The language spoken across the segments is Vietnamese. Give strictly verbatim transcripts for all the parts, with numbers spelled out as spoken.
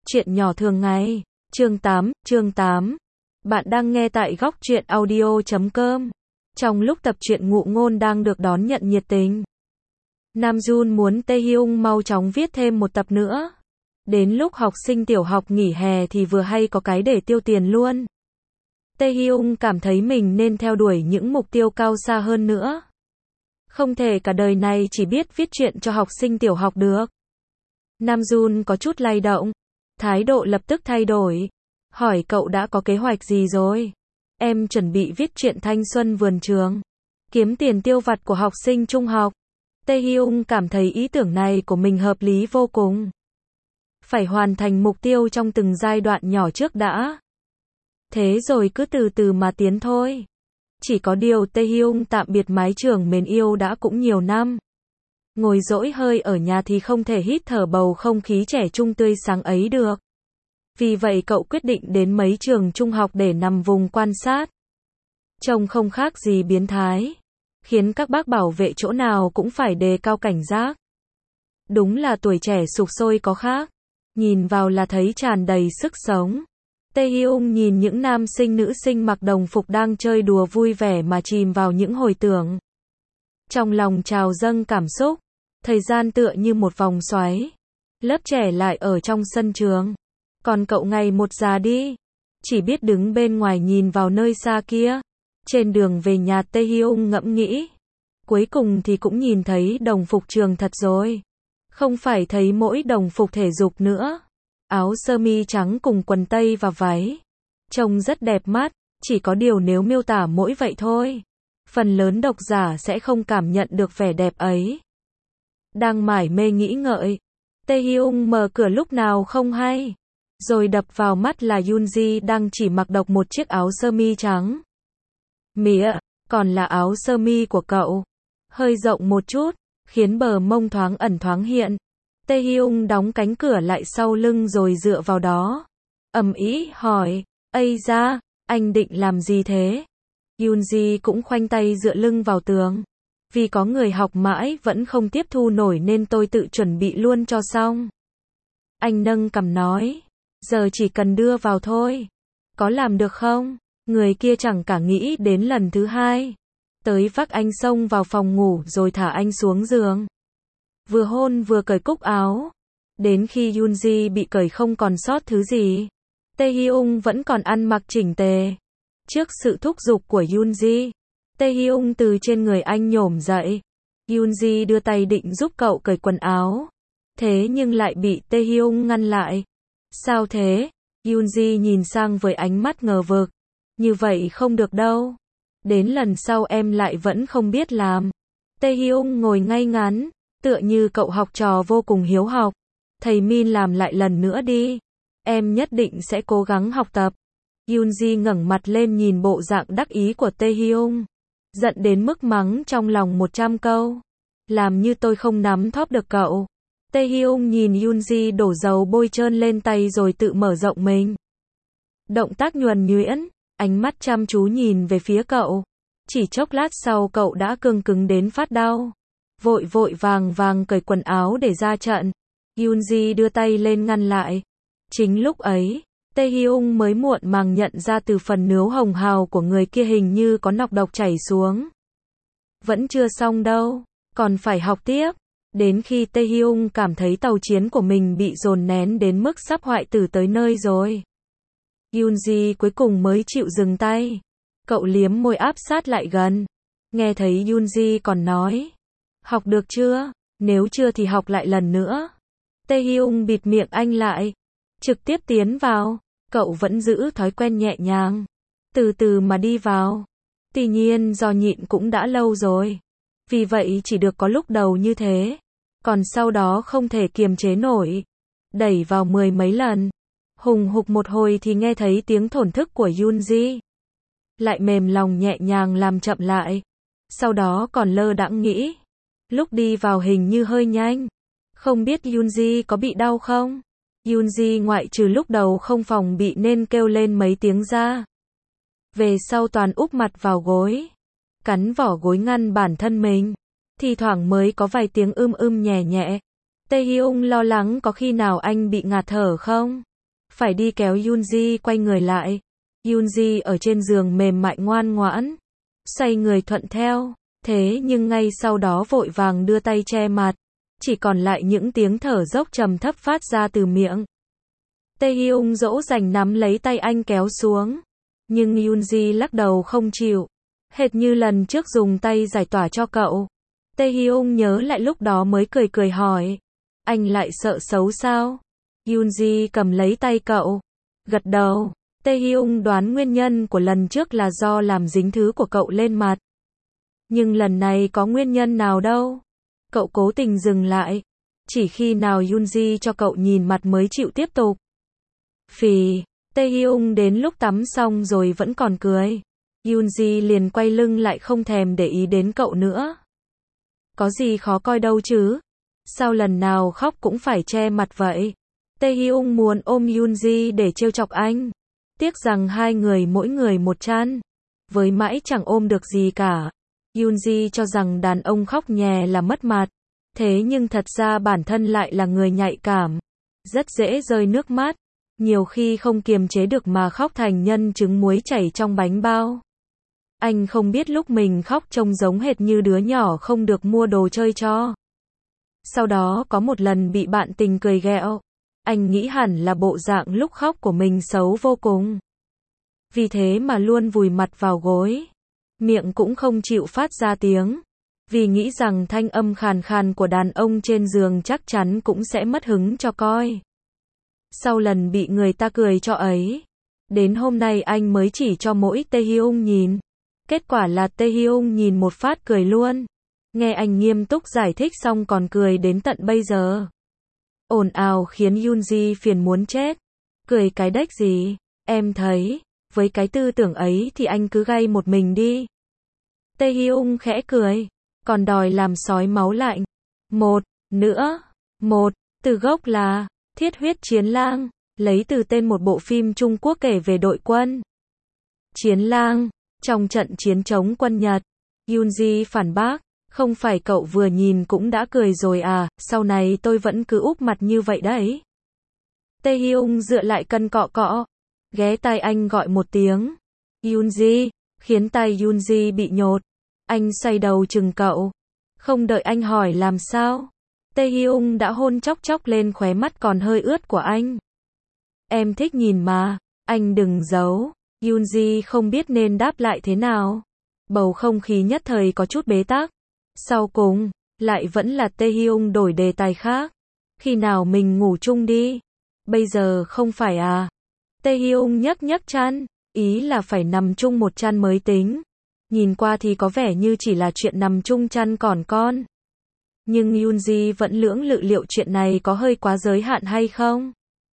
Chuyện nhỏ thường ngày. Chương tám, chương tám. Bạn đang nghe tại góc truyện audio chấm com. Trong lúc tập truyện ngụ ngôn đang được đón nhận nhiệt tình, Nam Jun muốn Tae Hyung mau chóng viết thêm một tập nữa. Đến lúc học sinh tiểu học nghỉ hè thì vừa hay có cái để tiêu tiền luôn. Tae Hyung cảm thấy mình nên theo đuổi những mục tiêu cao xa hơn nữa. Không thể cả đời này chỉ biết viết truyện cho học sinh tiểu học được. Nam Jun có chút lay động, thái độ lập tức thay đổi, hỏi cậu đã có kế hoạch gì rồi? Em chuẩn bị viết truyện thanh xuân vườn trường, kiếm tiền tiêu vặt của học sinh trung học. Tae Hyung cảm thấy ý tưởng này của mình hợp lý vô cùng. Phải hoàn thành mục tiêu trong từng giai đoạn nhỏ trước đã. Thế rồi cứ từ từ mà tiến thôi. Chỉ có điều Tae Hyung tạm biệt mái trường mến yêu đã cũng nhiều năm. Ngồi dỗi hơi ở nhà thì không thể hít thở bầu không khí trẻ trung tươi sáng ấy được. Vì vậy cậu quyết định đến mấy trường trung học để nằm vùng quan sát. Trông không khác gì biến thái, khiến các bác bảo vệ chỗ nào cũng phải đề cao cảnh giác. Đúng là tuổi trẻ sục sôi có khác, nhìn vào là thấy tràn đầy sức sống. Tae Hyung nhìn những nam sinh nữ sinh mặc đồng phục đang chơi đùa vui vẻ mà chìm vào những hồi tưởng. Trong lòng trào dâng cảm xúc, thời gian tựa như một vòng xoáy. Lớp trẻ lại ở trong sân trường, còn cậu ngày một già đi, chỉ biết đứng bên ngoài nhìn vào nơi xa kia. Trên đường về nhà Tae Hyung ngẫm nghĩ, cuối cùng thì cũng nhìn thấy đồng phục trường thật rồi. Không phải thấy mỗi đồng phục thể dục nữa, áo sơ mi trắng cùng quần tây và váy, trông rất đẹp mắt, chỉ có điều nếu miêu tả mỗi vậy thôi, phần lớn độc giả sẽ không cảm nhận được vẻ đẹp ấy. Đang mải mê nghĩ ngợi, Tae Hyung mở cửa lúc nào không hay, rồi đập vào mắt là Yoonji đang chỉ mặc độc một chiếc áo sơ mi trắng. Mía, còn là áo sơ mi của cậu, hơi rộng một chút, khiến bờ mông thoáng ẩn thoáng hiện. Tae Hyung đóng cánh cửa lại sau lưng rồi dựa vào đó, ầm ĩ hỏi, ây da, anh định làm gì thế? Yoonji cũng khoanh tay dựa lưng vào tường. Vì có người học mãi vẫn không tiếp thu nổi nên tôi tự chuẩn bị luôn cho xong. Anh nâng cằm nói, giờ chỉ cần đưa vào thôi. Có làm được không? Người kia chẳng cả nghĩ đến lần thứ hai. Tới vác anh xông vào phòng ngủ rồi thả anh xuống giường. Vừa hôn vừa cởi cúc áo. Đến khi Yoonji bị cởi không còn sót thứ gì, Tae Hyung vẫn còn ăn mặc chỉnh tề. Trước sự thúc giục của Yoonji, Tae Hyung từ trên người anh nhổm dậy. Yoonji đưa tay định giúp cậu cởi quần áo, thế nhưng lại bị Tae Hyung ngăn lại. Sao thế? Yoonji nhìn sang với ánh mắt ngờ vực. Như vậy không được đâu. Đến lần sau em lại vẫn không biết làm. Tae Hyung ngồi ngay ngắn, tựa như cậu học trò vô cùng hiếu học. Thầy Min làm lại lần nữa đi. Em nhất định sẽ cố gắng học tập. Yoonji ngẩng mặt lên nhìn bộ dạng đắc ý của Tae Hyung, giận đến mức mắng trong lòng một trăm câu. Làm như tôi không nắm thóp được cậu. Tae Hyung nhìn Yoonji đổ dầu bôi trơn lên tay rồi tự mở rộng mình. Động tác nhuần nhuyễn, ánh mắt chăm chú nhìn về phía cậu. Chỉ chốc lát sau cậu đã cương cứng đến phát đau. Vội vội vàng vàng cởi quần áo để ra trận. Yoonji đưa tay lên ngăn lại. Chính lúc ấy, Tae Hyung mới muộn màng nhận ra từ phần nướu hồng hào của người kia hình như có nọc độc chảy xuống. Vẫn chưa xong đâu, còn phải học tiếp. Đến khi Tae Hyung cảm thấy tàu chiến của mình bị dồn nén đến mức sắp hoại tử tới nơi rồi, Yoonji cuối cùng mới chịu dừng tay. Cậu liếm môi áp sát lại gần. Nghe thấy Yoonji còn nói, học được chưa? Nếu chưa thì học lại lần nữa. Tae Hyung bịt miệng anh lại, trực tiếp tiến vào. Cậu vẫn giữ thói quen nhẹ nhàng, từ từ mà đi vào. Tuy nhiên do nhịn cũng đã lâu rồi, vì vậy chỉ được có lúc đầu như thế, còn sau đó không thể kiềm chế nổi, đẩy vào mười mấy lần. Hùng hục một hồi thì nghe thấy tiếng thổn thức của Yoonji, lại mềm lòng nhẹ nhàng làm chậm lại. Sau đó còn lơ đãng nghĩ, lúc đi vào hình như hơi nhanh, không biết Yoonji có bị đau không? Yoonji ngoại trừ lúc đầu không phòng bị nên kêu lên mấy tiếng ra. Về sau toàn úp mặt vào gối, cắn vỏ gối ngăn bản thân mình. Thì thoảng mới có vài tiếng ưm ưm nhẹ nhẹ. Tae Hyung lo lắng có khi nào anh bị ngạt thở không? phải đi kéo Yoonji quay người lại. Yoonji ở trên giường mềm mại ngoan ngoãn, xoay người thuận theo, thế nhưng ngay sau đó vội vàng đưa tay che mặt, chỉ còn lại những tiếng thở dốc trầm thấp phát ra từ miệng. Taehyung dỗ dành nắm lấy tay anh kéo xuống, nhưng Yoonji lắc đầu không chịu, hệt như lần trước dùng tay giải tỏa cho cậu. Taehyung nhớ lại lúc đó mới cười cười hỏi, anh lại sợ xấu sao? Yoonji cầm lấy tay cậu, gật đầu. Taehyung đoán nguyên nhân của lần trước là do làm dính thứ của cậu lên mặt. Nhưng lần này có nguyên nhân nào đâu. Cậu cố tình dừng lại, chỉ khi nào Yoonji cho cậu nhìn mặt mới chịu tiếp tục. Phì, Taehyung đến lúc tắm xong rồi vẫn còn cười. Yoonji liền quay lưng lại không thèm để ý đến cậu nữa. Có gì khó coi đâu chứ? Sao lần nào khóc cũng phải che mặt vậy? Taehyung muốn ôm Yoonji để trêu chọc anh. Tiếc rằng hai người mỗi người một chăn. Với mãi chẳng ôm được gì cả. Yoonji cho rằng đàn ông khóc nhè là mất mặt. Thế nhưng thật ra bản thân lại là người nhạy cảm. Rất dễ rơi nước mắt. Nhiều khi không kiềm chế được mà khóc thành nhân trứng muối chảy trong bánh bao. Anh không biết lúc mình khóc trông giống hệt như đứa nhỏ không được mua đồ chơi cho. Sau đó có một lần bị bạn tình cười ghẹo. Anh nghĩ hẳn là bộ dạng lúc khóc của mình xấu vô cùng. Vì thế mà luôn vùi mặt vào gối. Miệng cũng không chịu phát ra tiếng. Vì nghĩ rằng thanh âm khàn khàn của đàn ông trên giường chắc chắn cũng sẽ mất hứng cho coi. Sau lần bị người ta cười cho ấy, đến hôm nay anh mới chỉ cho mỗi Taehyung nhìn. Kết quả là Taehyung nhìn một phát cười luôn. Nghe anh nghiêm túc giải thích xong còn cười đến tận bây giờ. Ồn ào khiến Yoonji phiền muốn chết. Cười cái đếch gì, em thấy, với cái tư tưởng ấy thì anh cứ gay một mình đi. Taehyung khẽ cười, còn đòi làm sói máu lạnh. Một, nữa, một, từ gốc là Thiết huyết chiến lang, lấy từ tên một bộ phim Trung Quốc kể về đội quân. Chiến lang, trong trận chiến chống quân Nhật. Yoonji phản bác, không phải cậu vừa nhìn cũng đã cười rồi à, sau này tôi vẫn cứ úp mặt như vậy đấy. Taehyung dựa lại cân cọ cọ, ghé tai anh gọi một tiếng. Yoonji, khiến tai Yoonji bị nhột. Anh xoay đầu chừng cậu. Không đợi anh hỏi làm sao. Taehyung đã hôn chóc chóc lên khóe mắt còn hơi ướt của anh. Em thích nhìn mà, anh đừng giấu. Yoonji không biết nên đáp lại thế nào. Bầu không khí nhất thời có chút bế tắc. Sau cùng, lại vẫn là Taehyung đổi đề tài khác. Khi nào mình ngủ chung đi? Bây giờ không phải à? Taehyung nhấc nhấc chăn, ý là phải nằm chung một chăn mới tính. Nhìn qua thì có vẻ như chỉ là chuyện nằm chung chăn còn con. Nhưng Yoonji vẫn lưỡng lự liệu chuyện này có hơi quá giới hạn hay không?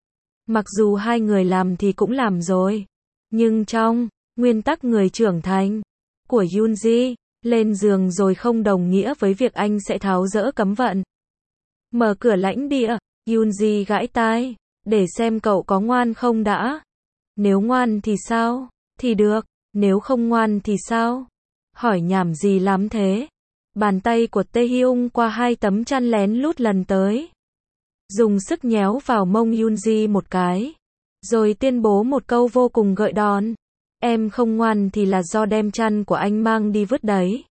Mặc dù hai người làm thì cũng làm rồi. Nhưng trong nguyên tắc người trưởng thành của Yoonji, lên giường rồi không đồng nghĩa với việc anh sẽ tháo dỡ cấm vận. Mở cửa lãnh địa, Yoonji gãi tai, để xem cậu có ngoan không đã. Nếu ngoan thì sao? Thì được, nếu không ngoan thì sao? Hỏi nhảm gì lắm thế? Bàn tay của Taehyung qua hai tấm chăn lén lút lần tới. Dùng sức nhéo vào mông Yoonji một cái. Rồi tuyên bố một câu vô cùng gợi đòn. Em không ngoan thì là do đem chăn của anh mang đi vứt đấy.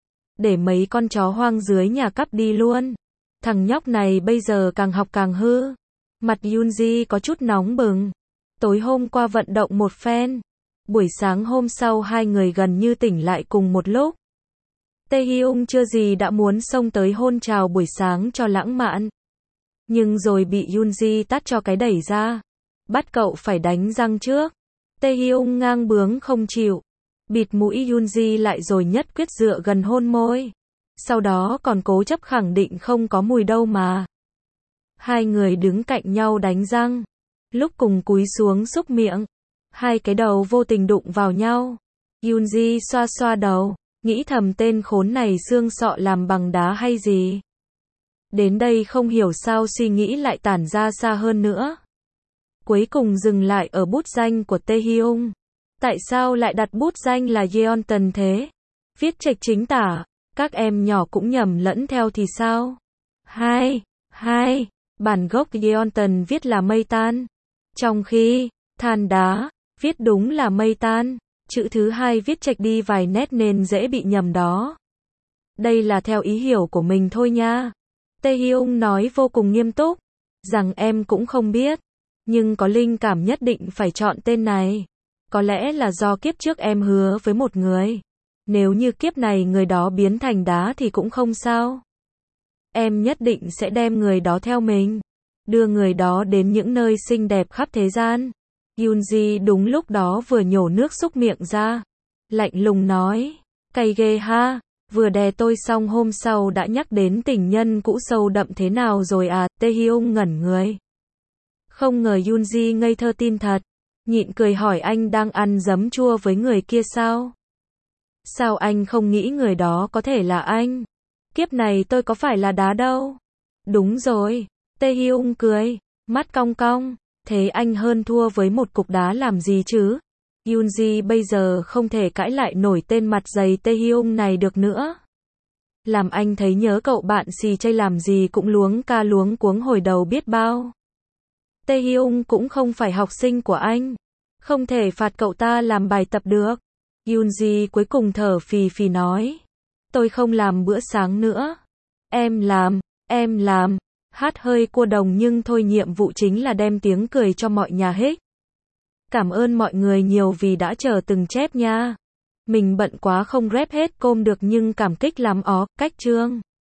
Để mấy con chó hoang dưới nhà cắp đi luôn. Thằng nhóc này bây giờ càng học càng hư. Mặt Yoonji có chút nóng bừng. Tối hôm qua vận động một phen. Buổi sáng hôm sau hai người gần như tỉnh lại cùng một lúc. Taehyung chưa gì đã muốn xông tới hôn chào buổi sáng cho lãng mạn. Nhưng rồi bị Yoonji tát cho cái đẩy ra. Bắt cậu phải đánh răng trước. Taehyung ngang bướng không chịu. Bịt mũi Yoonji lại rồi nhất quyết dựa gần hôn môi. Sau đó còn cố chấp khẳng định không có mùi đâu mà. Hai người đứng cạnh nhau đánh răng. Lúc cùng cúi xuống xúc miệng. Hai cái đầu vô tình đụng vào nhau. Yoonji xoa xoa đầu. Nghĩ thầm tên khốn này xương sọ làm bằng đá hay gì. Đến đây không hiểu sao suy nghĩ lại tản ra xa hơn nữa. Cuối cùng dừng lại ở bút danh của Taehyung. Tại sao lại đặt bút danh là Yeontan thế? Viết trạch chính tả, các em nhỏ cũng nhầm lẫn theo thì sao? Hai, hai, bản gốc Yeontan viết là mây tan. Trong khi, than đá, viết đúng là mây tan, chữ thứ hai viết chệch đi vài nét nên dễ bị nhầm đó. Đây là theo ý hiểu của mình thôi nha. Tae Hyung nói vô cùng nghiêm túc, rằng em cũng không biết, nhưng có linh cảm nhất định phải chọn tên này. Có lẽ là do kiếp trước em hứa với một người. Nếu như kiếp này người đó biến thành đá thì cũng không sao. Em nhất định sẽ đem người đó theo mình, đưa người đó đến những nơi xinh đẹp khắp thế gian. Yoonji đúng lúc đó vừa nhổ nước súc miệng ra, lạnh lùng nói, cay ghê ha, vừa đè tôi xong hôm sau đã nhắc đến tình nhân cũ sâu đậm thế nào rồi à. Tae Hyung ngẩn người. Không ngờ Yoonji ngây thơ tin thật, nhịn cười hỏi anh đang ăn giấm chua với người kia sao? Sao anh không nghĩ người đó có thể là anh? Kiếp này tôi có phải là đá đâu. Đúng rồi. Tae Hyung cười, mắt cong cong, thế anh hơn thua với một cục đá làm gì chứ? Yoonji bây giờ không thể cãi lại nổi tên mặt dày Tae Hyung này được nữa. Làm anh thấy nhớ cậu bạn xì chây làm gì cũng luống ca luống cuống hồi đầu biết bao. Tae Hyung cũng không phải học sinh của anh, không thể phạt cậu ta làm bài tập được. Yoonji cuối cùng thở phì phì nói, tôi không làm bữa sáng nữa. Em làm, em làm. Hát hơi cua đồng nhưng thôi, nhiệm vụ chính là đem tiếng cười cho mọi nhà hết. Cảm ơn mọi người nhiều vì đã chờ từng chép nha. Mình bận quá không rep hết côm được nhưng cảm kích lắm ó, cách chương.